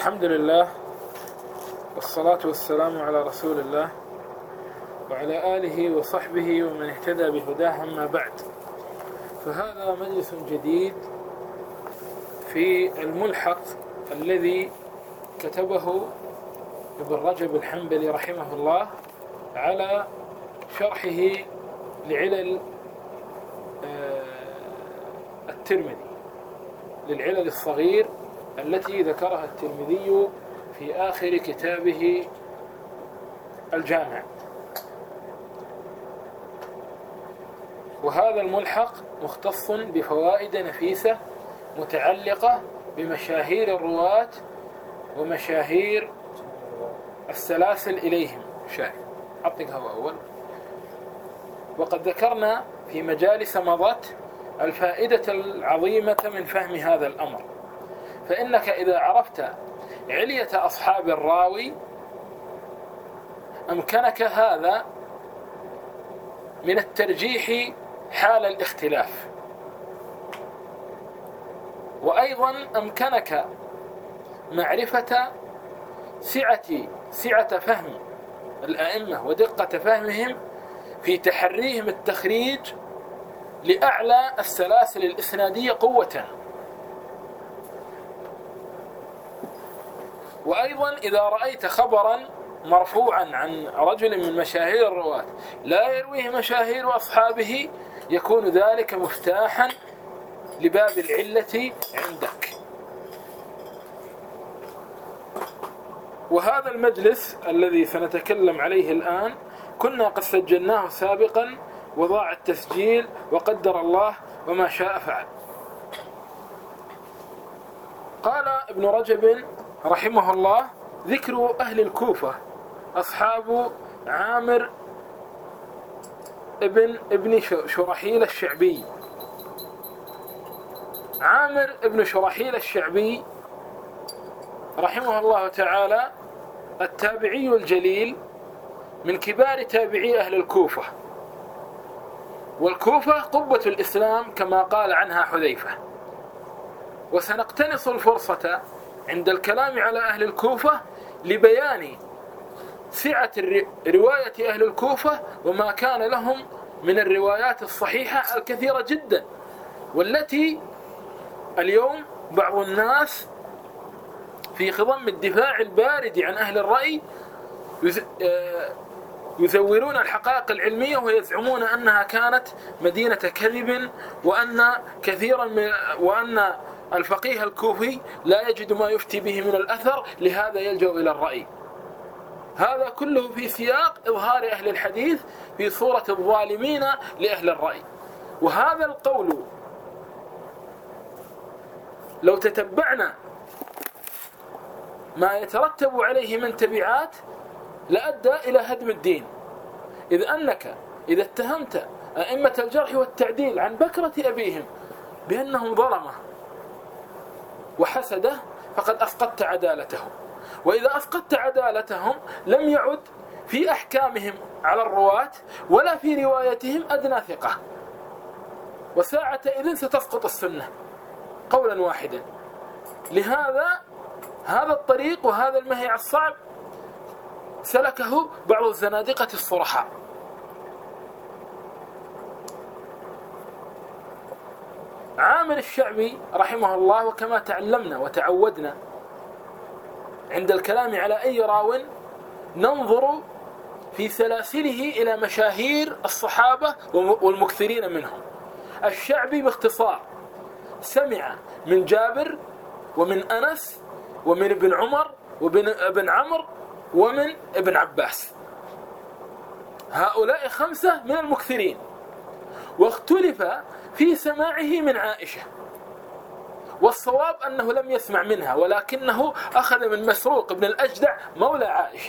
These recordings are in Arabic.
الحمد لله والصلاة والسلام على رسول الله وعلى آله وصحبه ومن اهتدى بهداه، أما بعد. فهذا مجلس جديد في الملحق الذي كتبه ابن رجب الحنبلي رحمه الله على شرحه لعلل الترمذي، للعلل الصغير التي ذكرها الترمذي في آخر كتابه الجامع. وهذا الملحق مختص بفوائد نفيسة متعلقة بمشاهير الرواة ومشاهير السلاسل إليهم. أعطيك هو أول. وقد ذكرنا في مجالس مضت الفائدة العظيمة من فهم هذا الأمر، فإنك إذا عرفت علية أصحاب الراوي أمكنك هذا من الترجيح حال الاختلاف، وأيضا أمكنك معرفة سعة فهم الأئمة ودقة فهمهم في تحريهم التخريج لأعلى السلاسل الإسنادية قوة. وأيضا إذا رأيت خبرا مرفوعا عن رجل من مشاهير الرواة لا يرويه مشاهير أصحابه يكون ذلك مفتاحا لباب العلة عندك. وهذا المجلس الذي سنتكلم عليه الآن كنا قد سجلناه سابقا وضاع التسجيل، وقدر الله وما شاء فعل. قال ابن رجب رحمه الله: ذكر أهل الكوفة أصحاب عامر ابن شرحيل الشعبي. عامر ابن شرحيل الشعبي رحمه الله تعالى التابعي الجليل من كبار تابعي أهل الكوفة، والكوفة قبة الإسلام كما قال عنها حذيفة. وسنقتنص الفرصة عند الكلام على أهل الكوفة لبيان سعة رواية أهل الكوفة وما كان لهم من الروايات الصحيحة الكثيرة جدا، والتي اليوم بعض الناس في خضم الدفاع البارد عن أهل الرأي يزورون الحقائق العلمية ويزعمون أنها كانت مدينة كذب، وأن الفقيه الكوفي لا يجد ما يفتي به من الأثر، لهذا يلجأ إلى الرأي. هذا كله في سياق إظهار أهل الحديث في صورة الظالمين لأهل الرأي. وهذا القول لو تتبعنا ما يترتب عليه من تبعات لأدى إلى هدم الدين، إذ أنك إذا اتهمت أئمة الجرح والتعديل عن بكرة أبيهم بأنهم ظلمة وحسده فقد أفقدت عدالتهم، وإذا أفقدت عدالتهم لم يعد في أحكامهم على الرواة ولا في روايتهم أدنى ثقة، وساعة إذن ستسقط السنة قولا واحدا. لهذا هذا الطريق وهذا المهيع الصعب سلكه بعض الزنادقة الصرحاء. عامر الشعبي رحمه الله، وكما تعلمنا وتعودنا عند الكلام على أي راو ننظر في سلاسله إلى مشاهير الصحابة والمكثرين منهم. الشعبي باختصار سمع من جابر ومن أنس ومن ابن عمر ومن ابن عمرو ومن ابن عباس، هؤلاء 5 من المكثرين. واختلف في سماعه من عائشة، والصواب أنه لم يسمع منها، ولكنه أخذ من مسروق بن الأجدع مولى عائشة.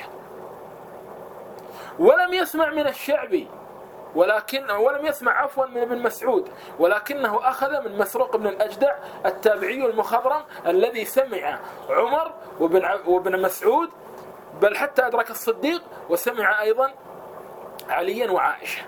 ولم يسمع من الشعبي ولم يسمع من ابن مسعود، ولكنه أخذ من مسروق بن الأجدع التابعي المخضرم الذي سمع عمر وابن مسعود، بل حتى أدرك الصديق، وسمع أيضا عليا وعائشة.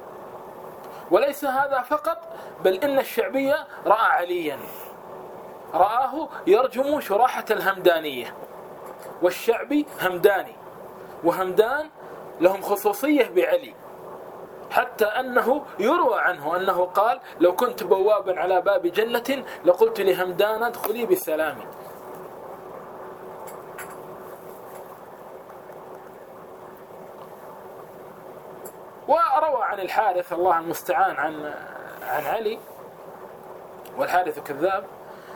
وليس هذا فقط، بل إن الشعبي رأى عليا رآه يرجم شراحة الهمدانية، والشعبي همداني، وهمدان لهم خصوصية بعلي، حتى أنه يروى عنه أنه قال: لو كنت بوابا على باب جنة لقلت لهمدان ادخلي بالسلام. وروى عن الحارث الله المستعان عن علي، والحارث كذاب.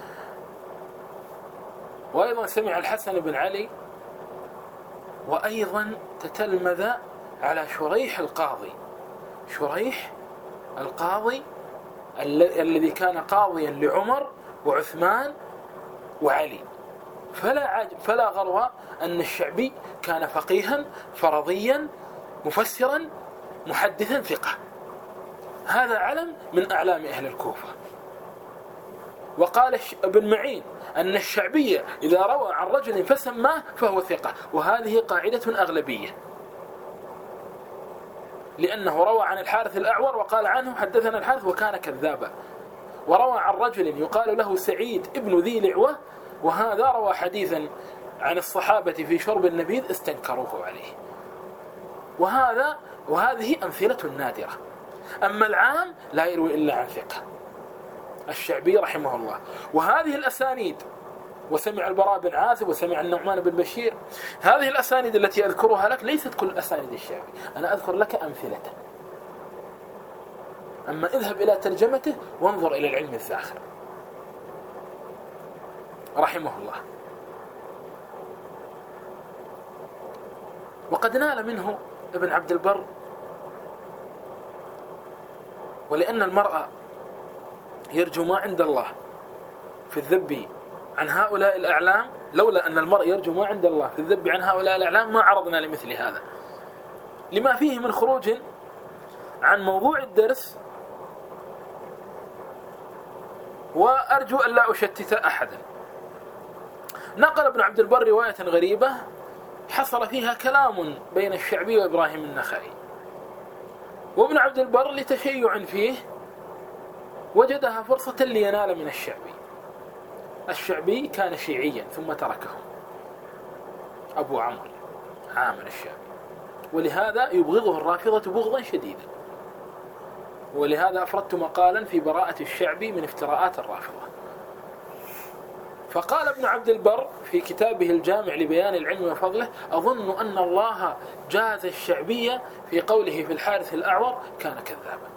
وأيضا سمع الحسن بن علي، وأيضا تتلمذ على شريح القاضي، شريح القاضي الذي كان قاضيا لعمر وعثمان وعلي. فلا غرو أن الشعبي كان فقيها فرضيا مفسرا محدثا ثقة. هذا علم من أعلام أهل الكوفة. وقال ابن معين أن الشعبي إذا روى عن رجل فسماه فهو ثقة، وهذه قاعدة أغلبية، لأنه روى عن الحارث الأعور وقال عنه حدثنا الحارث وكان كذابا، وروى عن رجل يقال له سعيد ابن ذي لعوة، وهذا روى حديثا عن الصحابة في شرب النبيذ استنكروه عليه. وهذه أمثلة نادرة. أما العام لا يروي إلا عن ثقة، الشعبي رحمه الله. وهذه الأسانيد، وسمع البراء بن عازب وسمع النعمان بن بشير، هذه الأسانيد التي أذكرها لك ليست كل أسانيد الشعبي، أنا أذكر لك أمثلة. أما اذهب إلى ترجمته وانظر إلى العلم الزاخر رحمه الله. وقد نال منه ابن عبد البر، ولأن المرء يرجو ما عند الله في الذب عن هؤلاء الأعلام، لولا أن المرء يرجو ما عند الله في الذب عن هؤلاء الأعلام ما عرضنا لمثل هذا، لما فيه من خروج عن موضوع الدرس. وأرجو أن لا أشتت أحدا. نقل ابن عبد البر رواية غريبة حصل فيها كلام بين الشعبي وإبراهيم النخعي، وابن عبد البر لتشيع فيه وجدها فرصة لينال من الشعبي. الشعبي كان شيعيا ثم تركه أبو عمرو عامر الشعبي، ولهذا يبغضه الرافضة بغضا شديدا، ولهذا أفردت مقالا في براءة الشعبي من افتراءات الرافضة. فقال ابن عبد البر في كتابه الجامع لبيان العلم وفضله: أظن أن الله جاز الشعبية في قوله في الحارث الأعور كان كذابا.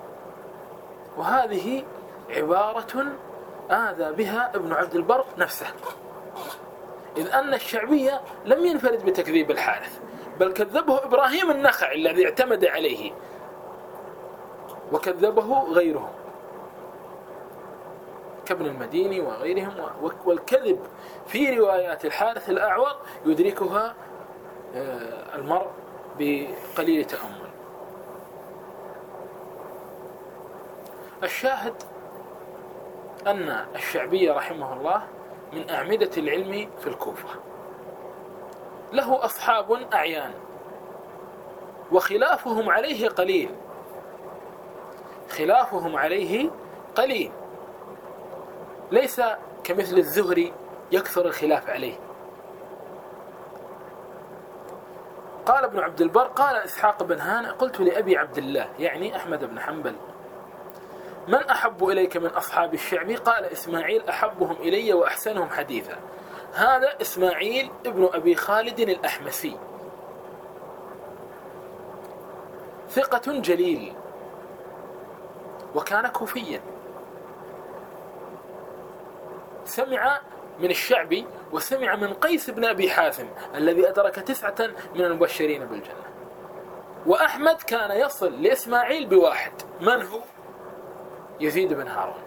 وهذه عبارة آذى بها ابن عبد البر نفسه، إذ أن الشعبية لم ينفرد بتكذيب الحارث، بل كذبه إبراهيم النخعي الذي اعتمد عليه، وكذبه غيره كابن المديني وغيرهم. والكذب في روايات الحارث الأعور يدركها المرء بقليل تأمل. الشاهد أن الشعبي رحمه الله من أعمدة العلم في الكوفة، له أصحاب أعيان، وخلافهم عليه قليل، خلافهم عليه قليل، ليس كمثل الزهري يكثر الخلاف عليه. قال ابن عبد البر: قال إسحاق بن هانئ: قلت لأبي عبد الله يعني أحمد بن حنبل: من أحب إليك من أصحاب الشعبي؟ قال: إسماعيل أحبهم إلي وأحسنهم حديثا. هذا إسماعيل ابن أبي خالد الأحمسي، ثقة جليل، وكان كوفيا، سمع من الشعبي وسمع من قيس بن أبي حازم الذي أدرك 9 من المبشرين بالجنة. وأحمد كان يصل لإسماعيل بواحد، من هو؟ يزيد بن هارون.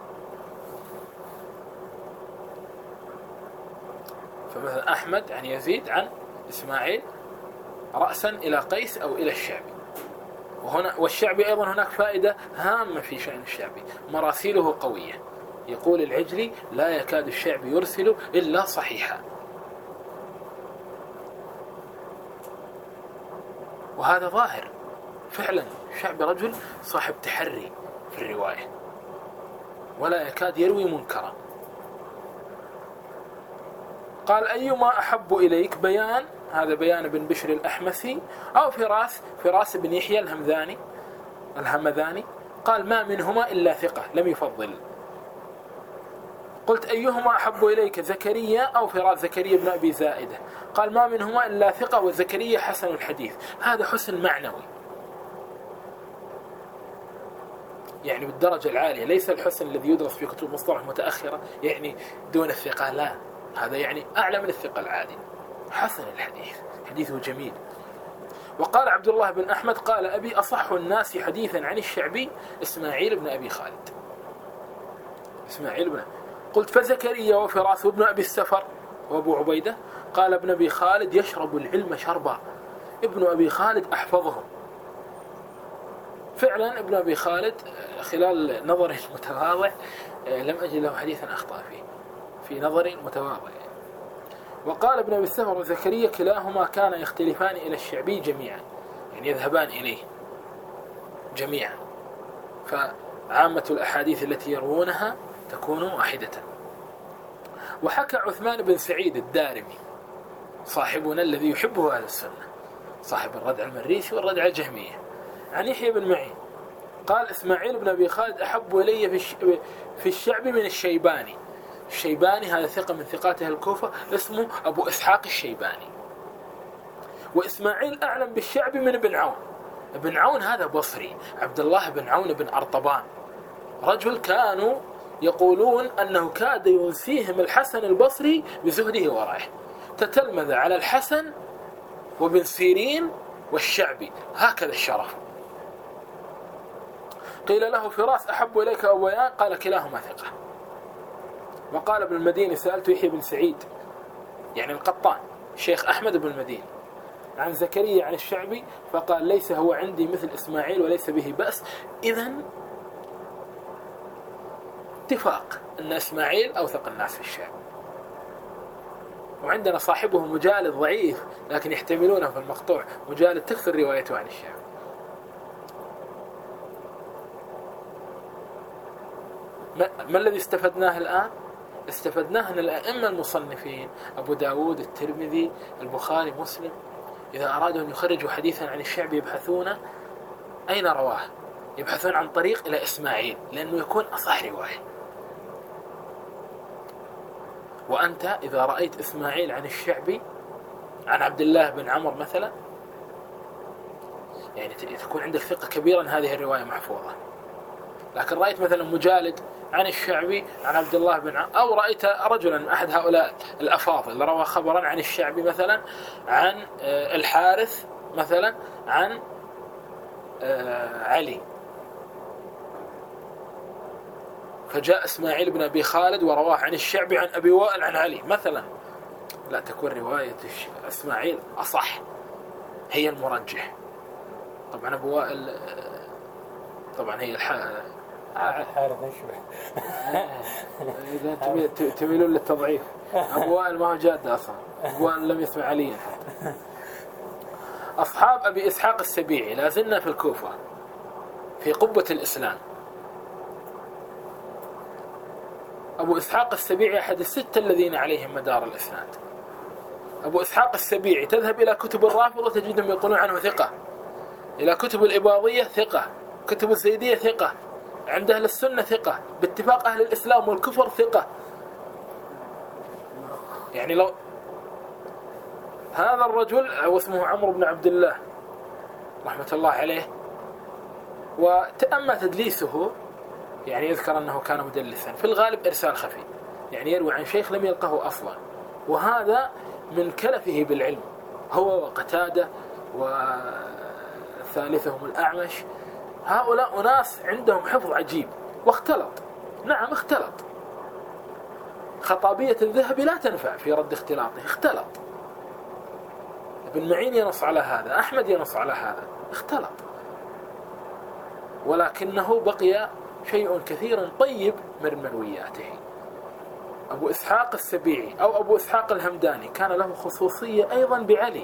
فمثلا أحمد عن يزيد عن إسماعيل رأسا إلى قيس أو إلى الشعبي. والشعبي أيضا هناك فائدة هامة في شأن الشعبي، مراسيله قوية. يقول العجلي: لا يكاد الشعبي يرسل إلا صحيحا. وهذا ظاهر فعلا، الشعبي رجل صاحب تحري في الرواية، ولا يكاد يروي منكرا. قال أيما أحب إليك، بيان، هذا بيان بن بشر الأحمسي، أو فراس بن يحيى الهمذاني. قال ما منهما إلا ثقة، لم يفضل. قلت أيهما أحب إليك، زكريا أو فراس زكريا بن أبي زائدة؟ قال ما منهما إلا ثقة، وزكريا حسن الحديث. هذا حسن معنوي، يعني بالدرجة العالية، ليس الحسن الذي يدرس في كتب مصطلح متأخرة يعني دون الثقة، لا، هذا يعني أعلى من الثقة العادي، حسن الحديث، حديثه جميل. وقال عبد الله بن أحمد قال أبي أصح الناس حديثا عن الشعبي إسماعيل بن أبي خالد. قلت فزكريا وفراس وابن أبي السفر وأبو عبيدة؟ قال ابن أبي خالد يشرب العلم شربا، ابن أبي خالد أحفظهم. فعلا ابن أبي خالد خلال نظري المتواضع لم أجد له حديثا أخطأ فيه، في نظري المتواضع. وقال ابن أبي السفر وزكريا كلاهما كان يختلفان إلى الشعبي جميعا، يعني يذهبان إليه جميعا، فعامة الأحاديث التي يروونها تكون واحدة. وحكى عثمان بن سعيد الدارمي صاحبنا الذي يحبه أهل السنة، صاحب الردع المريسي والردع الجهمية، عن يحيى بن معين قال إسماعيل بن أبي خالد أحب إلي في الشعب من الشيباني. الشيباني هذا ثقة من ثقات أهل الكوفة، اسمه أبو إسحاق الشيباني. وإسماعيل أعلم بالشعب من ابن عون. ابن عون هذا بصري، عبد الله بن عون بن أرطبان، رجل كانوا يقولون أنه كاد ينسيهم الحسن البصري بزهده ورعه، تتلمذ على الحسن وابن سيرين والشعبي، هكذا الشرف. قيل له فراس أحب إليك أو بيان؟ قال كلاهما ثقة. وقال ابن المديني سألت يحيى بن سعيد يعني القطان شيخ أحمد بن المديني عن زكريا عن الشعبي، فقال ليس هو عندي مثل إسماعيل وليس به بأس. إذن اتفاق أن إسماعيل أوثق الناس في الشعب. وعندنا صاحبه مجالد ضعيف لكن يحتملونه في المقطوع، مجالد تكثر روايته عن الشعب. ما الذي استفدناه الآن؟ استفدناه أن الأئمة المصنفين أبو داود، الترمذي، البخاري، مسلم، إذا أرادوا أن يخرجوا حديثا عن الشعب يبحثون أين رواه، يبحثون عن طريق إلى إسماعيل، لأنه يكون أصح رواية. وأنت إذا رأيت إسماعيل عن الشعبي عن عبد الله بن عمر مثلا، يعني تكون عندك ثقة كبيرا هذه الرواية محفوظة. لكن رأيت مثلا مجالد عن الشعبي عن عبد الله بن عمر، أو رأيت رجلا أحد هؤلاء الأفاضل روى خبرا عن الشعبي مثلا عن الحارث مثلا عن علي، فجاء إسماعيل بن أبي خالد ورواه عن الشعبي عن أبي وائل عن علي مثلا، لا، تكون رواية إسماعيل أصح، هي المرجح. طبعا أبو وائل طبعا هي الحارث يشبه إذا تميلون للتضعيف. أبو وائل ما هو جاد أصلا، أبو وائل لم يسمع عليا. أصحاب أبي إسحاق السبيعي لازلنا في الكوفة في قبة الإسلام. أبو إسحاق السبيعي أحد الستة الذين عليهم مدار الإسناد. أبو إسحاق السبيعي تذهب إلى كتب الرافضة تجدهم يقولون عنه ثقة، إلى كتب الإباضية ثقة، كتب الزيدية ثقة، عند أهل السنة ثقة، باتفاق أهل الإسلام والكفر ثقة. يعني لو هذا الرجل واسمه عمرو بن عبد الله رحمة الله عليه، وتأمى تدليسه، يعني يذكر أنه كان مدلسا، في الغالب إرسال خفي، يعني يروي عن شيخ لم يلقه أصلا، وهذا من كلفه بالعلم هو وقتادة وثالثهم الأعمش. هؤلاء أناس عندهم حفظ عجيب، واختلط، نعم اختلط، خطابية الذهب لا تنفع في رد اختلاطه، اختلط. ابن معين ينص على هذا، أحمد ينص على هذا، اختلط، ولكنه بقي شيء كثير طيب من مروياته. أبو إسحاق السبيعي أو أبو إسحاق الهمداني كان له خصوصية أيضا بعلي،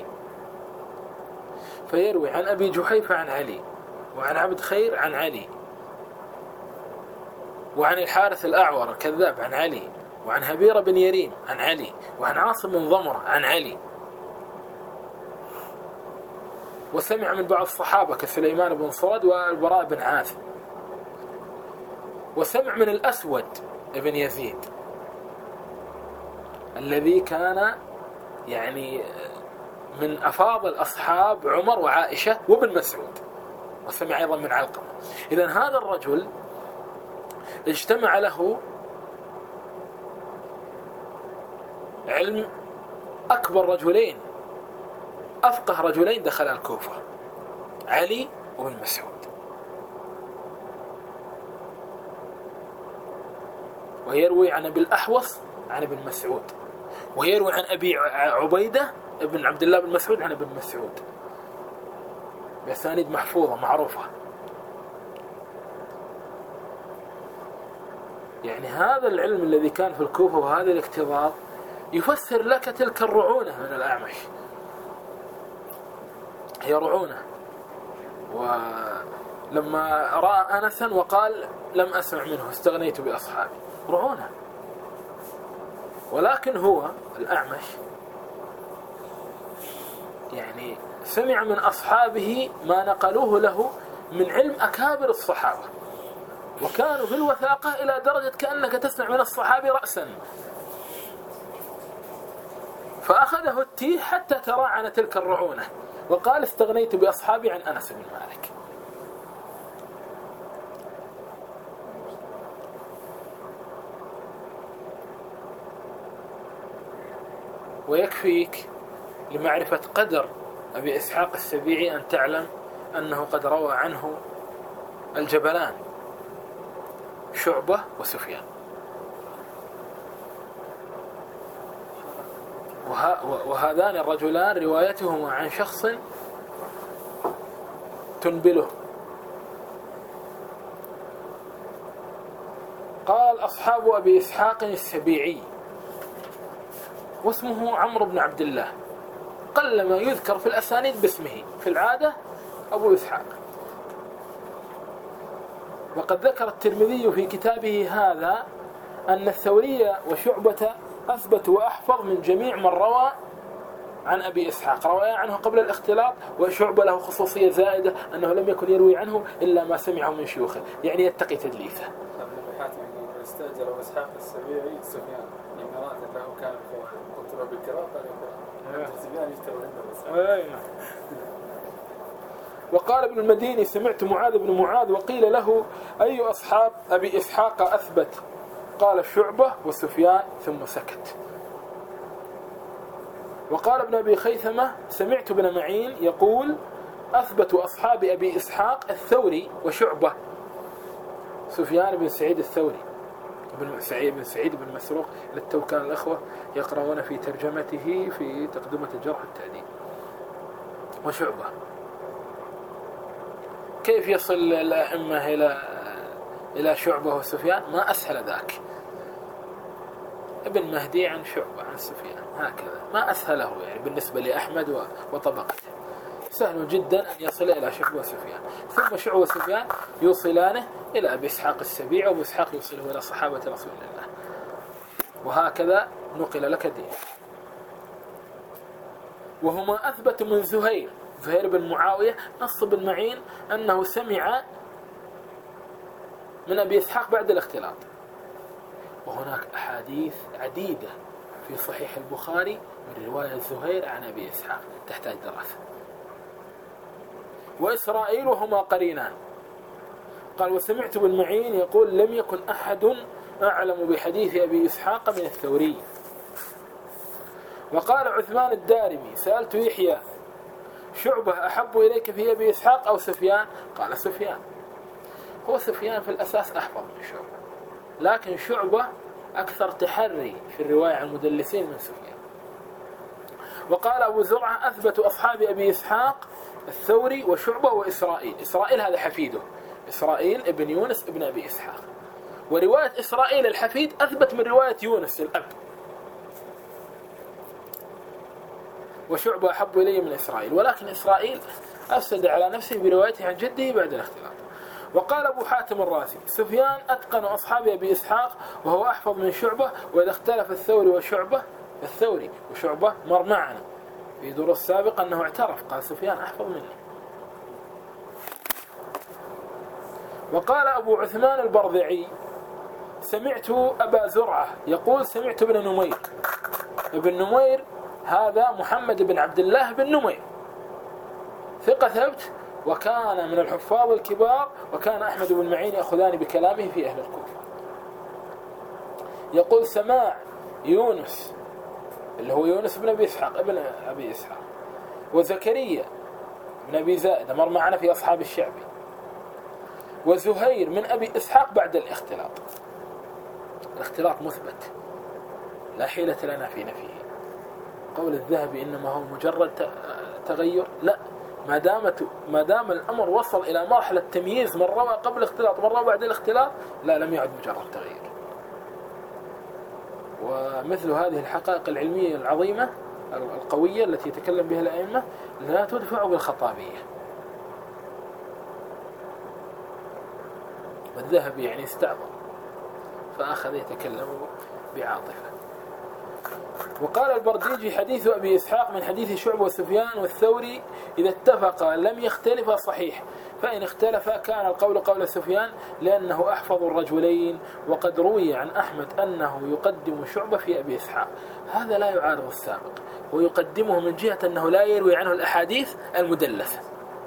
فيروي عن أبي جحيفة عن علي، وعن عبد خير عن علي، وعن الحارث الأعور الكذاب عن علي، وعن هبير بن يريم عن علي، وعن عاصم بن ضمرة عن علي. وسمع من بعض الصحابة كسليمان بن صرد والبراء بن عازب. وسمع من الأسود بن يزيد الذي كان يعني من أفاضل أصحاب عمر وعائشة وابن مسعود. وسمع أيضا من علقمة. إذن هذا الرجل اجتمع له علم أكبر رجلين، أفقه رجلين دخل الكوفة، علي وابن مسعود. ويروي عن أبي الأحوص عن ابن مسعود، ويروي عن أبي عبيدة ابن عبد الله بن مسعود عن ابن مسعود بأسانيد محفوظة معروفة. يعني هذا العلم الذي كان في الكوفة وهذا الاكتظاظ يفسر لك تلك الرعونة من الأعمش. هي رعونة. ولما رأى أنسا وقال لم أسمع منه استغنيت بأصحابي، رعونة. ولكن هو الأعمش يعني سمع من أصحابه ما نقلوه له من علم أكابر الصحابة، وكانوا في الوثاقة إلى درجة كأنك تسمع من الصحابي رأسا. فأخذه التيه حتى تراعن تلك الرعونة، وقال استغنيت بأصحابي عن أنس بن مالك. ويكفيك لمعرفة قدر أبي إسحاق السبيعي أن تعلم أنه قد روى عنه الجبلان شعبة وسفيان. وهذان الرجلان روايتهما عن شخص تنبله. قال أصحاب أبي إسحاق السبيعي واسمه عمرو بن عبد الله، قلما يذكر في الأسانيد باسمه، في العادة أبو إسحاق. وقد ذكر الترمذي في كتابه هذا أن الثوري وشعبة أثبت وأحفظ من جميع من روى عن أبي إسحاق، روى عنه قبل الاختلاط. وشعبة له خصوصية زائدة أنه لم يكن يروي عنه إلا ما سمعه من شيوخه، يعني يتقي تدليسه. ابن حاتم يقول استأجر أبو إسحاق السبيعي سفيان لامرأة له كان فوق، قلت له بالقراءة قال سفيان يشتغل عنده. وقال ابن المديني سمعت معاذ بن معاذ وقيل له أي أصحاب أبي إسحاق أثبت؟ قال شعبة وسفيان ثم سكت. وقال ابن أبي خيثمة سمعت ابن معين يقول أثبت أصحاب أبي إسحاق الثوري وشعبة. سفيان بن سعيد الثوري بن سعيد بن مسروق للتو كان الأخوة يقرؤون في ترجمته في تقدمة الجرح التعديل. وشعبة كيف يصل الأئمة إلى شعبة وسفيان؟ ما أسهل ذاك. ابن مهدي عن شعبة عن سفيان، هكذا ما أسهله يعني بالنسبة لأحمد وطبقته. سهل جدا أن يصل إلى شعبة وسفيان، ثم شعبة وسفيان يوصلانه إلى أبي إسحاق السبيعي، وأبو إسحاق يوصله إلى صحابة رسول الله. وهكذا نقل لك دين. وهما أثبت من زهير بن معاوية نص بن معين أنه سمع من أبي إسحاق بعد الاختلاط. وهناك أحاديث عديدة في صحيح البخاري من رواية زهير عن أبي إسحاق تحتاج دراسة. وإسرائيل وهما قرينان. قال وسمعت بن معين يقول لم يكن أحد أعلم بحديث أبي إسحاق من الثوري. وقال عثمان الدارمي سألت يحيى شعبة أحب إليك في أبي إسحاق أو سفيان؟ قال سفيان. هو سفيان في الأساس أحفظ من شعبة، لكن شعبة أكثر تحري في الرواية عن المدلسين من سفيان. وقال أبو زرعة أثبت أصحاب أبي إسحاق الثوري وشعبة وإسرائيل. إسرائيل هذا حفيده، إسرائيل ابن يونس ابن أبي إسحاق. ورواية إسرائيل الحفيد أثبت من رواية يونس الأب. وشعبة أحب إلي من إسرائيل، ولكن إسرائيل أفسد على نفسه بروايته عن جده بعد الاختلاط. وقال أبو حاتم الرازي سفيان أتقن أصحاب أبي إسحاق وهو أحفظ من شعبة، وإذا اختلف الثوري وشعبة الثوري وشعبة مر معنا في دروس سابقة أنه اعترف قال سفيان أحفظ منه. وقال أبو عثمان البرذعي سمعت أبا زرعة يقول سمعت ابن نمير. ابن نمير هذا محمد بن عبد الله بن نمير ثقة ثبت، وكان من الحفاظ الكبار، وكان أحمد بن معين يأخذان بكلامه في أهل الكوفة. يقول سماع يونس اللي هو يونس بن أبي إسحاق ابن أبي إسحاق، وزكريا بن أبي زائدة مر معنا في أصحاب الشعبي، وزهير من أبي إسحاق بعد الاختلاط. الاختلاط مثبت لا حيلة لنا في نفيه. قول الذهبي إنما هو مجرد تغير، لا، ما دام الأمر وصل إلى مرحلة تمييز من روى قبل الاختلاط ومن روى بعد الاختلاط، لا، لم يعد مجرد تغير. ومثل هذه الحقائق العلمية العظيمة القوية التي يتكلم بها الأئمة لا تدفع بالخطابية. والذهبي يعني استعظم فأخذ يتكلم بعاطفة. وقال البرديجي حديث أبي إسحاق من حديث شعبة وسفيان والثوري إذا اتفقا لم يختلفا صحيح، فإن اختلفا كان القول قول سفيان لأنه أحفظ الرجلين. وقد روي عن أحمد أنه يقدم شعبة في أبي إسحاق، هذا لا يعارض السابق، ويقدمه من جهة أنه لا يروي عنه الأحاديث المدلسة.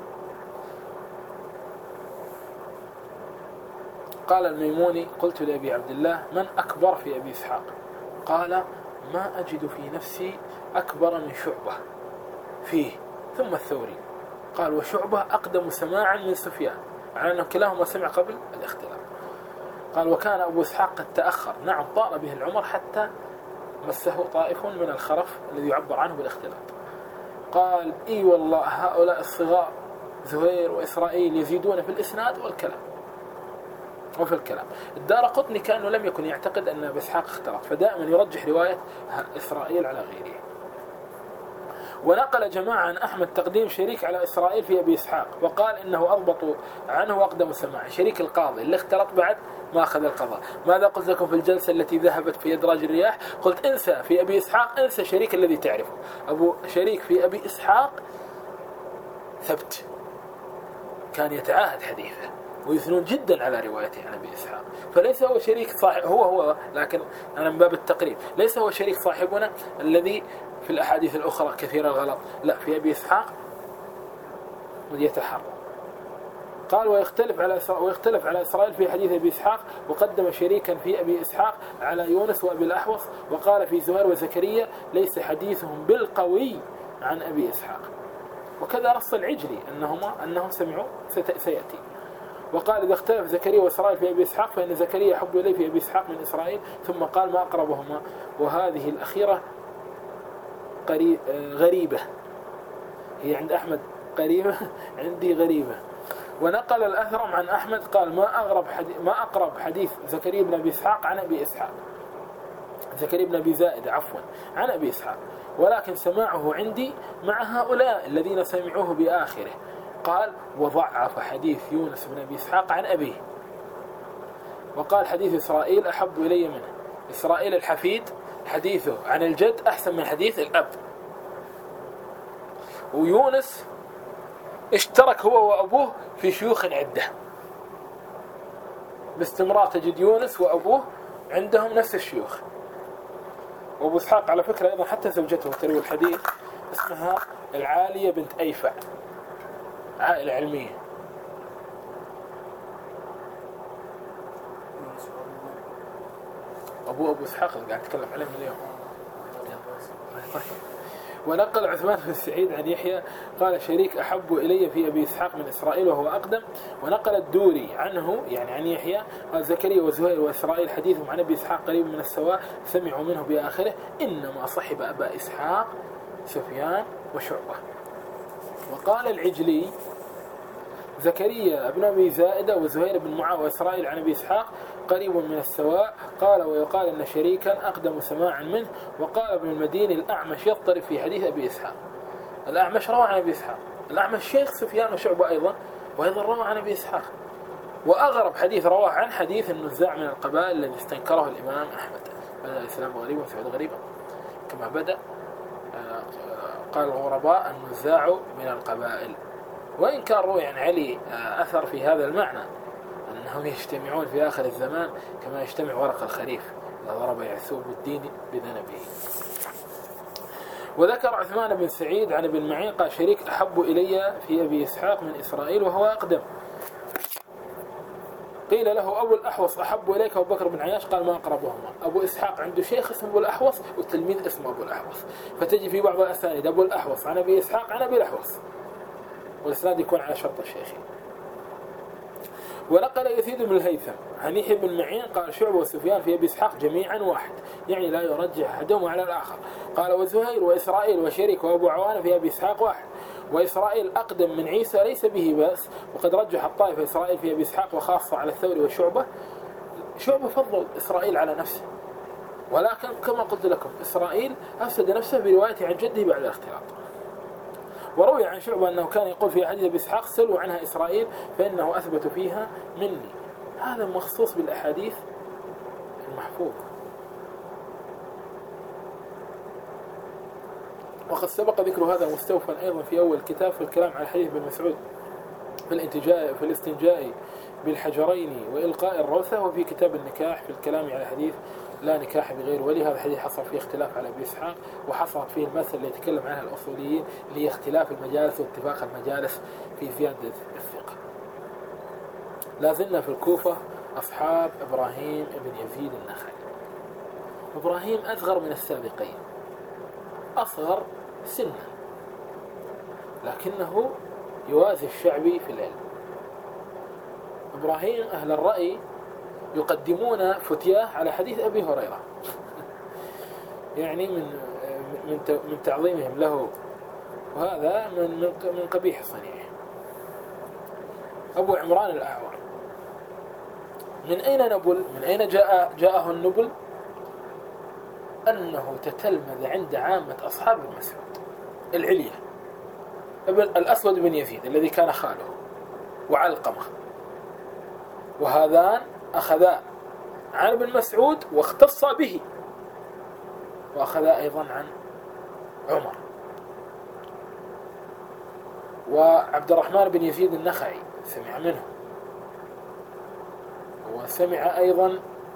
قال الميموني قلت لأبي عبد الله من أكبر في أبي إسحاق؟ قال ما أجد في نفسي أكبر من شعبة فيه، ثم الثوري. قال وشعبة أقدم سماعا من سفيان، على أنه كلاهما سمع قبل الاختلاف. قال وكان أبو إسحاق قد تأخر، نعم طال به العمر حتى مسه طائف من الخرف الذي يعبر عنه بالاختلاط. قال إي والله هؤلاء الصغار زهير وإسرائيل يزيدون في الإسناد والكلام وفي الكلام. الدارقطني كأنه لم يكن يعتقد أن أبي إسحاق اختلط، فدائما يرجح رواية إسرائيل على غيره. ونقل جماعة عن أحمد تقديم شريك على إسرائيل في أبي إسحاق، وقال إنه أضبط عنه وأقدم سماع. شريك القاضي اللي اختلط بعد ما أخذ القضاء. ماذا قلت لكم في الجلسة التي ذهبت في إدراج الرياح؟ قلت انسى في أبي إسحاق، انسى شريك الذي تعرفه. أبو شريك في أبي إسحاق ثبت، كان يتعاهد حديثه ويثنون جدا على روايته عن أبي إسحاق، فليس هو شريك صاحب هو لكن أنا من باب التقريب ليس هو شريك صاحبنا الذي في الأحاديث الأخرى كثير الغلط، لا، في أبي إسحاق يتحرى. قال ويختلف على إسرائيل في حديث أبي إسحاق، وقدم شريكا في أبي إسحاق على يونس وأبي الأحوص. وقال في زهير وزكريا ليس حديثهم بالقوي عن أبي إسحاق. وكذا نص العجلي أنهم سمعوا سيأتي. وقال إذا اختلف زكريا وإسرائيل في أبي إسحاق فإن زكريا يحب إليه في أبي إسحاق من إسرائيل. ثم قال ما أقربهما، وهذه الأخيرة غريبة، هي عند أحمد قريبة عندي غريبة. ونقل الأثرم عن أحمد قال ما أقرب حديث زكريا بن أبي إسحاق عن أبي إسحاق، زكريا بن أبي زائدة عفوا عن أبي إسحاق، ولكن سماعه عندي مع هؤلاء الذين سمعوه بآخره. قال وضعف حديث يونس بن أبي إسحاق عن أبيه. وقال حديث إسرائيل أحب إلي منه. إسرائيل الحفيد حديثه عن الجد أحسن من حديث الأب. ويونس اشترك هو وأبوه في شيوخ عدة، باستمرار تجد يونس وأبوه عندهم نفس الشيوخ. وأبو إسحاق على فكرة أيضا حتى زوجته تروي الحديث اسمها العالية بنت أيفع، عائلة علمية. أبو إسحاق قاعد أتكلم عليه اليوم. ونقل عثمان بن سعيد عن يحيى قال شريك أحب إلي في أبي إسحاق من إسرائيل وهو أقدم. ونقل الدوري عنه يعني عن يحيى قال زكريا وزهير وإسرائيل حديثهم عن أبي إسحاق قريب من السواء، سمعوا منه بآخره إنما صحب أبا إسحاق سفيان وشعبة. وقال العجلي زكريا بن أبي زائدة وزهير بن معاوية وإسرائيل عن أبي إسحاق قريب من السواء. قال ويقال أن شريكا أقدم سماعا منه. وقال ابن المديني الأعمش يضطرب في حديث أبي إسحاق. الأعمش روى عن أبي إسحاق، الأعمش شيخ سفيان وشعبة أيضا، وأيضا روى عن أبي إسحاق. وأغرب حديث رواه عن حديث النزاع من القبائل الذي استنكره الإمام أحمد. بدأ الإسلام غريبا وسعود غريبا كما بدأ. قال الغرباء النزاع من القبائل. وإن كان روي عن علي أثر في هذا المعنى أنهم يجتمعون في آخر الزمان كما يجتمع ورق الخريف إذا ضرب يعسوب الدين بذنبه. وذكر عثمان بن سعيد عن ابن معين قال شريك أحب إلي في أبي إسحاق من إسرائيل وهو أقدم. قيل له أبو الأحوص أحب إليك أبو بكر بن عياش قال ما أقربهما. أبو إسحاق عنده شيخ اسمه أبو الأحوص والتلميذ اسمه أبو الأحوص، فتجي في بعض الأسانيد أبو الأحوص عن أبي إسحاق عن أبي الأحوص، والإسناد يكون على شرط الشيخين. ونقل يزيد بن الهيثم عن يحيى بن معين قال شعبة وسفيان في أبي إسحاق جميعا واحد، يعني لا يرجح أحدهما على الآخر. قال وزهير وإسرائيل وشريك وأبو عوانة في أبي إسحاق واحد، وإسرائيل أقدم من عيسى ليس به بأس، وقد رجح الطائفة إسرائيل في أبي إسحاق وخاصة على الثوري وشعبة. شعبة فضل إسرائيل على نفسه، ولكن كما قلت لكم إسرائيل أفسد نفسه بروايته عن جده بعد الاختلاط. وروي عن شعبة أنه كان يقول في حديث أبي إسحاق سلوا عنها إسرائيل فإنه أثبت فيها مني. هذا مخصوص بالأحاديث المحفوظة. وقد سبق ذكر هذا مستوفى أيضا في أول الكتاب في الكلام على حديث ابن مسعود في الاستنجاء بالحجرين وإلقاء الروثة، وفي كتاب النكاح في الكلام على حديث لا نكاح بغير ولي. هذا الحديث حصل فيه اختلاف على أبي إسحاق، وحصلت فيه المثل اللي يتكلم عنها الأصوليين اللي هي اختلاف المجالس واتفاق المجالس في زيادة الثقة. لازلنا في الكوفة أصحاب إبراهيم بن يزيد النخعي. إبراهيم أصغر من السابقين، أصغر سنا، لكنه يوازي الشعبي في العلم. إبراهيم أهل الرأي يقدمون فتياه على حديث أبي هريرة يعني من تعظيمهم له، وهذا من قبيح صنيعه. أبو عمران الأعور من أين نبل؟ من أين جاءه النبل؟ أنه تتلمذ عند عامة أصحاب المسعود العلية، الأسود بن يزيد الذي كان خاله، وعلقمة، وهذان أخذا عن ابن مسعود واختص به، وأخذا أيضا عن عمر. وعبد الرحمن بن يزيد النخعي سمع منه، وسمع أيضا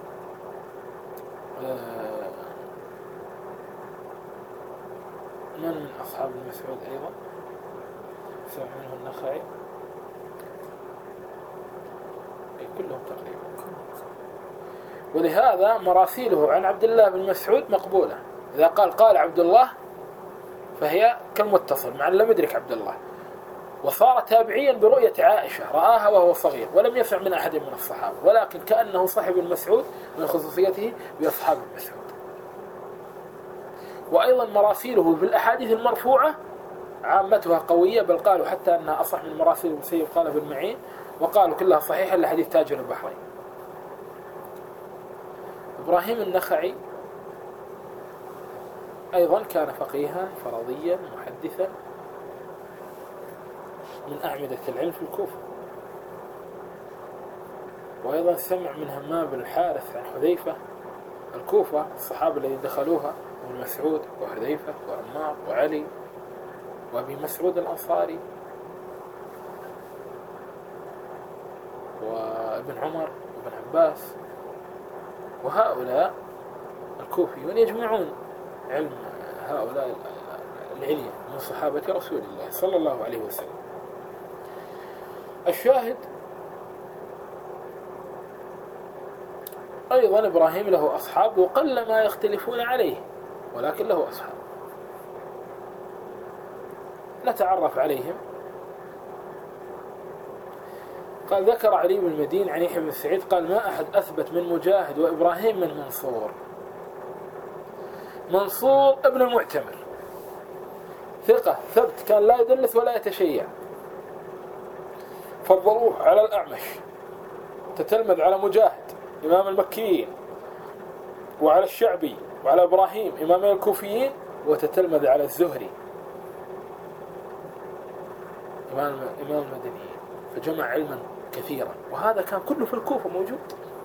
من أصحاب المسعود أيضا سمع منه النخعي، كلهم تقريبا. ولهذا مراسيله عن عبد الله بن مسعود مقبولة. إذا قال عبد الله فهي كالمتصل مع لم يدرك عبد الله، وصار تابعيا برؤية عائشة رآها وهو صغير ولم يسمع من أحد من الصحابة، ولكن كأنه صاحب المسعود من خصوصيته بأصحاب المسعود. وأيضا مراسيله بالأحاديث المرفوعة عامتها قوية، بل قالوا حتى أنها أصح من مراسيل المسيب قال ابن معين، وقالوا كلها صحيحة لحديث تاجر البحرين. إبراهيم النخعي أيضا كان فقيها فرضيا محدثا من أعمدة العلم في الكوفة. وأيضا سمع من همام بن الحارث عن حذيفة. الكوفة الصحابة الذين دخلوها ابن مسعود وحذيفة وعمار وعلي وأبي مسعود الأنصاري وابن عمر وابن عباس، وهؤلاء الكوفيون يجمعون علم هؤلاء العليا من صحابة رسول الله صلى الله عليه وسلم. الشاهد أيضا إبراهيم له أصحاب وقل ما يختلفون عليه، ولكن له أصحاب نتعرف عليهم. قال ذكر علي بن المدين عن يحيى بن سعيد قال ما أحد أثبت من مجاهد وإبراهيم من منصور ابن المعتمر، ثقة ثبت كان لا يدلس ولا يتشيع، فضلوه على الأعمش، تتلمذ على مجاهد إمام المكيين، وعلى الشعبي، وعلى إبراهيم إمام الكوفيين، وتتلمذ على الزهري إمام المدنيين، فجمع علما كثيرا، وهذا كان كله في الكوفة موجود.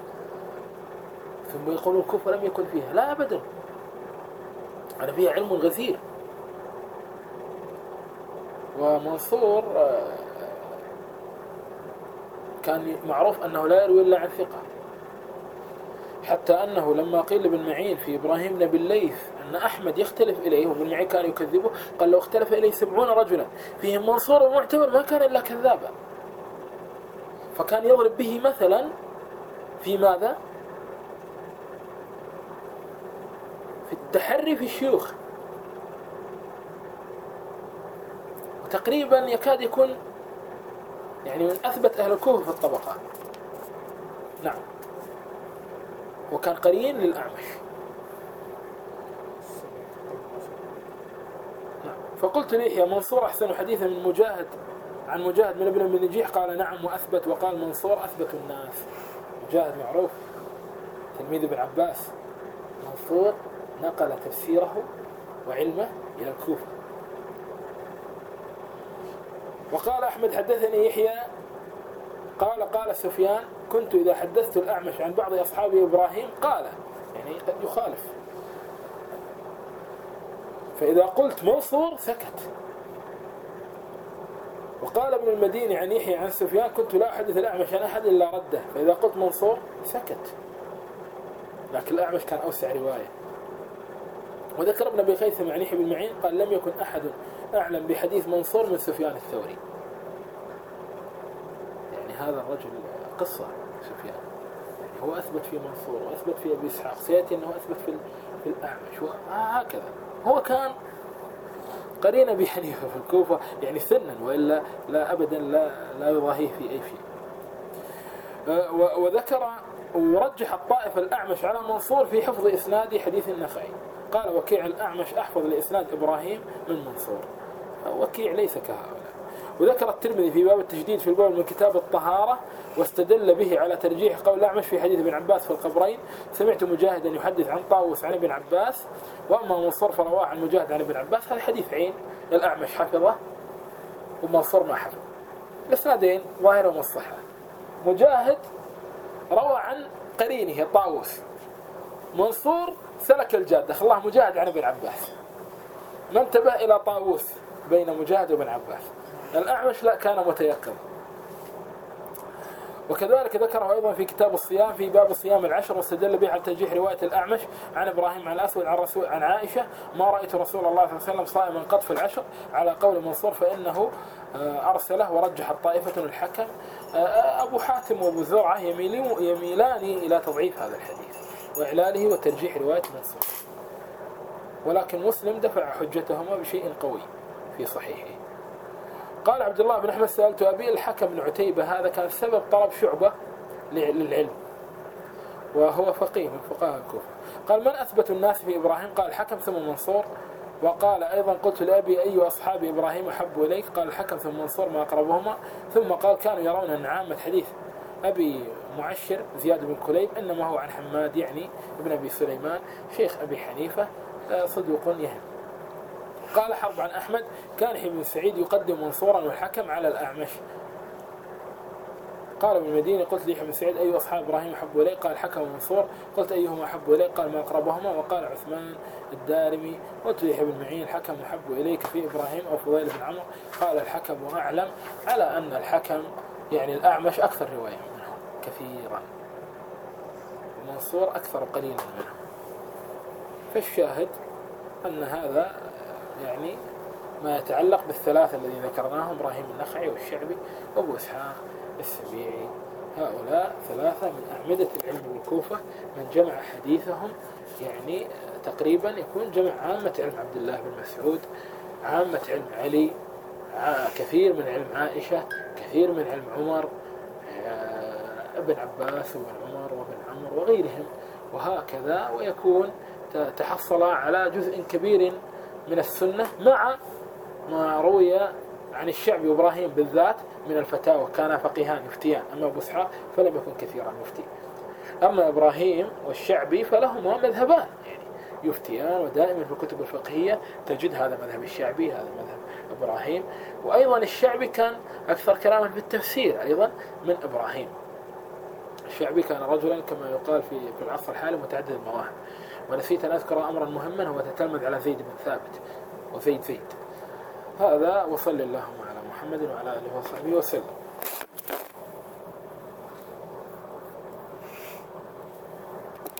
ثم يقولون الكوفة لم يكن فيها، لا أبدا، أنا فيها علم غزير. ومنصور كان معروف أنه لا يروي إلا عن ثقة، حتى أنه لما قيل لابن معين في إبراهيم بن الليث أن أحمد يختلف إليه وابن معين كان يكذبه، قال لو اختلف إليه 70 رجلا فيهم منصور ومعتمر ما كان إلا كذابا. فكان يضرب به مثلا في ماذا؟ في التحري في الشيوخ، وتقريبا يكاد يكون يعني من أثبت أهل الكوفة في الطبقة. نعم، وكان قرين للأعمش. نعم. فقلت ليحيى منصور أحسن حديثا من مجاهد عن مجاهد من ابن نجيح، قال نعم وأثبت، وقال منصور أثبت الناس. مجاهد معروف تلميذ ابن عباس، منصور نقل تفسيره وعلمه إلى الكوفة. وقال أحمد حدثني يحيى قال سفيان كنت إذا حدثت الأعمش عن بعض أصحاب إبراهيم قال، يعني قد يخالف، فإذا قلت منصور سكت. وقال ابن المديني عن يحيى عن سفيان كنت لا أحدث الأعمش عن أحد إلا رده، فإذا قلت منصور سكت. لكن الأعمش كان أوسع رواية. وذكر ابن أبي خيثم عن يحيى بن معين قال لم يكن أحد أعلم بحديث منصور من سفيان الثوري. يعني هذا الرجل قصة سفيان، يعني هو أثبت في منصور وأثبت في أبي إسحاق، سيأتي أنه أثبت في الأعمش، وهكذا هو كان قرين أبي حنيفة في الكوفة يعني سنا، وإلا لا أبدا لا يضاهيه في أي شيء. وذكر ورجح الطائفة الأعمش على منصور في حفظ إسناد حديث النخعي. قال وكيع الأعمش أحفظ لإسناد إبراهيم من منصور، وكيع ليس كهؤلاء. وذكر الترمذي في باب التجديد في الباب من كتاب الطهارة واستدل به على ترجيح قول الأعمش في حديث ابن عباس في القبرين، سمعت مجاهدا يحدث عن طاووس عن ابن عباس، وأما منصور فرواه عن مجاهد عن ابن عباس. هذا حديث عين، الأعمش حفظه ومنصور ما حفظه، الإسنادين ظاهرهم الصحة. مجاهد روى عن قرينه طاووس، منصور سلك الجادة خلاه مجاهد عن ابن عباس، ما انتبه إلى طاووس بين مجاهد وابن عباس. الأعمش لا، كان متيقظ. وكذلك ذكره أيضا في كتاب الصيام في باب الصيام العشر، واستدل به على ترجيح رواية الأعمش عن إبراهيم عن الأسود عن عائشة ما رأيت رسول الله صلى الله عليه وسلم صائما قط في العشر، على قول منصور فإنه أرسله. ورجح الطائفة الحكم. أبو حاتم وأبو زرعة يميلان إلى تضعيف هذا الحديث وإعلاله وترجيح رواية منصور، ولكن مسلم دفع حجتهما بشيء قوي في صحيحه. قال عبد الله بن أحمد سألت أبي الحكم بن عتيبة، هذا كان سبب طلب شعبة للعلم، وهو فقيه من فقهاء الكوفة. قال من أثبت الناس في إبراهيم؟ قال الحكم ثم منصور. وقال أيضا قلت لأبي أي أصحاب إبراهيم أحب إليك؟ قال الحكم ثم منصور ما أقربهما. ثم قال كانوا يرون أن عامة حديث أبي معشر زياد بن كليب إنما هو عن حماد يعني ابن أبي سليمان شيخ أبي حنيفة صدوق يهم. قال حرب عن أحمد كان يحيى بن سعيد يقدم منصورا والحكم على الأعمش. قال ابن المديني قلت ليحيى بن سعيد أي أصحاب إبراهيم أحب إليك؟ قال الحكم ومنصور. قلت أيهما أحب إليك؟ قال ما أقربهما. وقال عثمان الدارمي قلت ليحيى بن معين الحكم أحب إليك في إبراهيم أو فضيل بن عمرو؟ قال الحكم وأعلم، على أن الحكم يعني الأعمش أكثر رواية منه كثيرا، ومنصور أكثر قليلا منه. فالشاهد أن هذا يعني ما يتعلق بالثلاثة الذين ذكرناهم، إبراهيم النخعي والشعبي وأبو إسحاق السبيعي. هؤلاء ثلاثة من أعمدة العلم بالكوفة، من جمع حديثهم يعني تقريبا يكون جمع عامة علم عبد الله بن مسعود، عامة علم علي، كثير من علم عائشة، كثير من علم عمر، ابن عباس وابن عمر وابن عمرو وغيرهم، وهكذا. ويكون تحصل على جزء كبير من السنة مع ما روي عن الشعبي وإبراهيم بالذات من الفتاوى، كانا فقيهان يفتيان. أما أبو إسحاق فلم يكن كثيرا يفتي. أما إبراهيم والشعبي فلهما مذهبان يعني يفتيان، ودائما في الكتب الفقهية تجد هذا مذهب الشعبي، هذا مذهب إبراهيم. وأيضا الشعبي كان أكثر كلاما في التفسير أيضا من إبراهيم. الشعبي كان رجلا كما يقال في العصر الحالي متعدد المواهب. ونسيت أن أذكر أمرا مهما، هو تتلمذ على زيد بن ثابت وزيد. هذا، وصل اللهم على محمد وعلى آله وصحبه وسلم.